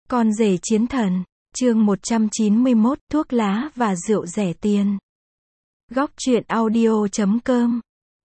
Con rể chiến thần, chương 191, thuốc lá và rượu rẻ tiền. Góc truyện audio.com.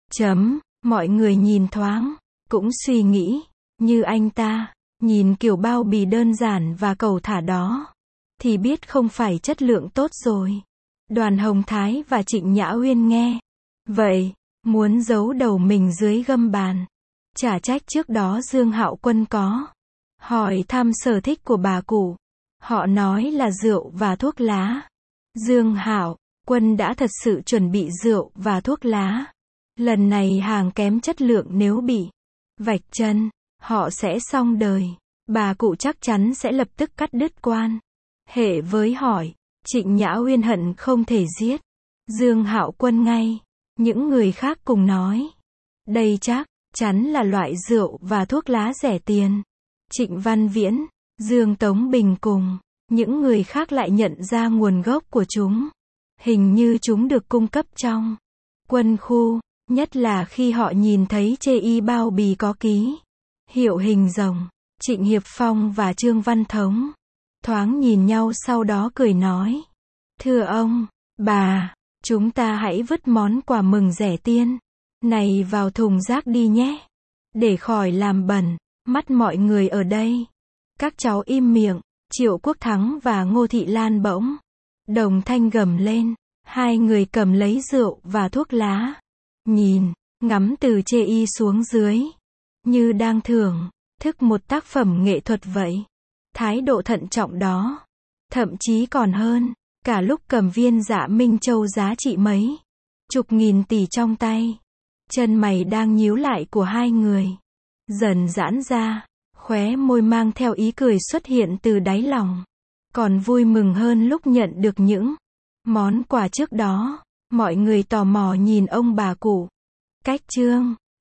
Mọi người nhìn thoáng, cũng suy nghĩ, như anh ta, nhìn kiểu bao bì đơn giản và cầu thả đó, thì biết không phải chất lượng tốt rồi. Đoàn Hồng Thái và Trịnh Nhã Uyên nghe vậy, muốn giấu đầu mình dưới gâm bàn. Chả trách trước đó Dương Hạo Quân có hỏi thăm sở thích của bà cụ. Họ nói là rượu và thuốc lá. Dương Hạo Quân đã thật sự chuẩn bị rượu và thuốc lá. Lần này hàng kém chất lượng nếu bị vạch chân, họ sẽ xong đời. Bà cụ chắc chắn sẽ lập tức cắt đứt quan hệ với hỏi. Trịnh Nhã Uyên hận không thể giết Dương Hạo Quân ngay. Những người khác cùng nói, đây chắc chắn là loại rượu và thuốc lá rẻ tiền. Trịnh Văn Viễn, Dương Tống Bình cùng những người khác lại nhận ra nguồn gốc của chúng. Hình như chúng được cung cấp trong quân khu, nhất là khi họ nhìn thấy chê y bao bì có ký hiệu hình rồng. Trịnh Hiệp Phong và Trương Văn Thống thoáng nhìn nhau, sau đó cười nói, thưa ông, bà, chúng ta hãy vứt món quà mừng rẻ tiền này vào thùng rác đi nhé, để khỏi làm bẩn mắt mọi người ở đây. Các cháu im miệng. Triệu Quốc Thắng và Ngô Thị Lan bỗng đồng thanh gầm lên. Hai người cầm lấy rượu và thuốc lá, nhìn, ngắm từ chê y xuống dưới, như đang thưởng thức một tác phẩm nghệ thuật vậy. Thái độ thận trọng đó, thậm chí còn hơn cả lúc cầm viên Dạ Minh Châu giá trị mấy chục nghìn tỷ trong tay. Chân mày đang nhíu lại của hai người dần giãn ra, khóe môi mang theo ý cười xuất hiện từ đáy lòng. Còn vui mừng hơn lúc nhận được những món quà trước đó. Mọi người tò mò nhìn ông bà cụ. Cách Trương